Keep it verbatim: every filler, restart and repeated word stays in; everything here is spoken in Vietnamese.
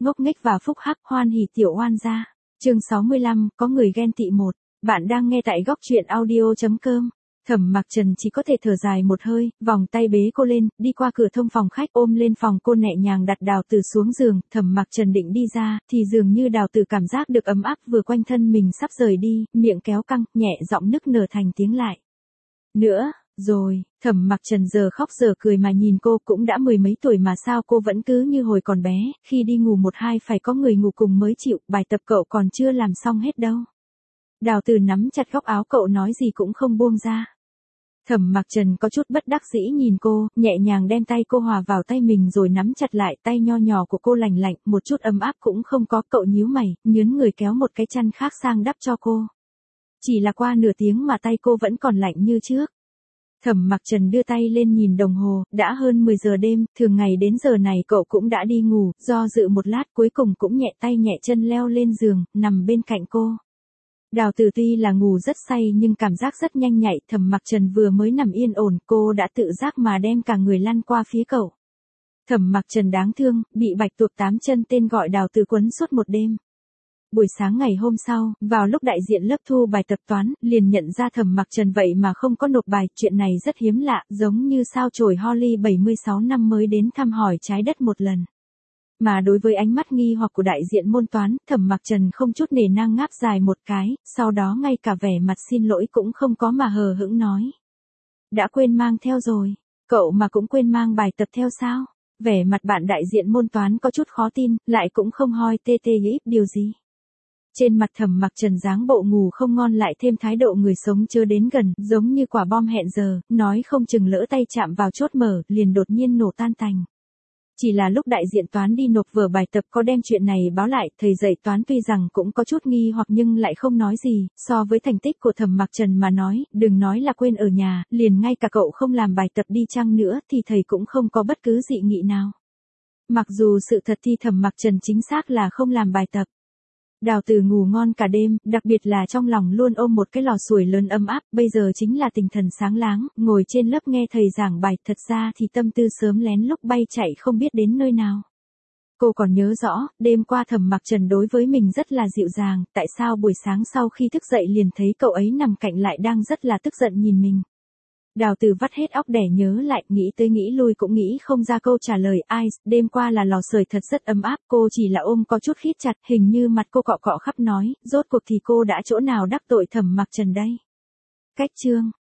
ngốc nghếch và phúc hắc, hoan hỉ tiểu oan gia. Chương sáu mươi lăm, có người ghen tị một. Bạn đang nghe tại góc truyện audio chấm com. Thẩm Mặc Trần chỉ có thể thở dài một hơi, vòng tay bế cô lên, đi qua cửa thông phòng khách ôm lên phòng cô nhẹ nhàng đặt Đào Tử xuống giường. Thẩm Mặc Trần định đi ra, thì dường như Đào Tử cảm giác được ấm áp vừa quanh thân mình sắp rời đi, miệng kéo căng, nhẹ giọng nức nở thành tiếng lại. Nữa, rồi, Thẩm Mặc Trần giờ khóc giờ cười mà nhìn cô, cũng đã mười mấy tuổi mà sao cô vẫn cứ như hồi còn bé, khi đi ngủ một hai phải có người ngủ cùng mới chịu, bài tập cậu còn chưa làm xong hết đâu. Đào Tử nắm chặt góc áo cậu nói gì cũng không buông ra. Thẩm Mặc Trần có chút bất đắc dĩ nhìn cô, nhẹ nhàng đem tay cô hòa vào tay mình rồi nắm chặt lại, tay nho nhỏ của cô lành lạnh, một chút ấm áp cũng không có. Cậu nhíu mày, nhớn người kéo một cái chăn khác sang đắp cho cô. Chỉ là qua nửa tiếng mà tay cô vẫn còn lạnh như trước. Thẩm Mặc Trần đưa tay lên nhìn đồng hồ, đã hơn mười giờ đêm, thường ngày đến giờ này cậu cũng đã đi ngủ, do dự một lát cuối cùng cũng nhẹ tay nhẹ chân leo lên giường, nằm bên cạnh cô. Đào Tử tuy là ngủ rất say nhưng cảm giác rất nhanh nhạy, Thẩm Mặc Trần vừa mới nằm yên ổn, cô đã tự giác mà đem cả người lăn qua phía cậu. Thẩm Mặc Trần đáng thương, bị bạch tuộc tám chân tên gọi Đào Tử quấn suốt một đêm. Buổi sáng ngày hôm sau, vào lúc đại diện lớp thu bài tập toán, liền nhận ra Thẩm Mặc Trần vậy mà không có nộp bài, chuyện này rất hiếm lạ, giống như sao chổi Holly bảy mươi sáu năm mới đến thăm hỏi trái đất một lần. Mà đối với ánh mắt nghi hoặc của đại diện môn toán, Thẩm Mặc Trần không chút nể nang ngáp dài một cái, sau đó ngay cả vẻ mặt xin lỗi cũng không có mà hờ hững nói. Đã quên mang theo rồi, cậu mà cũng quên mang bài tập theo sao? Vẻ mặt bạn đại diện môn toán có chút khó tin, lại cũng không hoi tê tê ít điều gì. Trên mặt Thẩm Mặc Trần dáng bộ ngủ không ngon lại thêm thái độ người sống chưa đến gần, giống như quả bom hẹn giờ, nói không chừng lỡ tay chạm vào chốt mở, liền đột nhiên nổ tan tành. Chỉ là lúc đại diện toán đi nộp vở bài tập có đem chuyện này báo lại, thầy dạy toán tuy rằng cũng có chút nghi hoặc nhưng lại không nói gì, so với thành tích của Thẩm Mặc Trần mà nói, đừng nói là quên ở nhà, liền ngay cả cậu không làm bài tập đi chăng nữa thì thầy cũng không có bất cứ dị nghị nào. Mặc dù sự thật thì Thẩm Mặc Trần chính xác là không làm bài tập. Đào Tử ngủ ngon cả đêm, đặc biệt là trong lòng luôn ôm một cái lò sưởi lớn ấm áp, bây giờ chính là tinh thần sáng láng, ngồi trên lớp nghe thầy giảng bài, thật ra thì tâm tư sớm lén lúc bay chạy không biết đến nơi nào. Cô còn nhớ rõ, đêm qua Thẩm Mặc Trần đối với mình rất là dịu dàng, tại sao buổi sáng sau khi thức dậy liền thấy cậu ấy nằm cạnh lại đang rất là tức giận nhìn mình. Đào Tử vắt hết óc để nhớ lại, nghĩ tới nghĩ lui cũng nghĩ không ra câu trả lời. Ai, đêm qua là lò sưởi thật rất ấm áp, cô chỉ là ôm có chút khít chặt, hình như mặt cô cọ cọ khắp nói, rốt cuộc thì cô đã chỗ nào đắc tội Thẩm Mặc Trần đây. Cách chương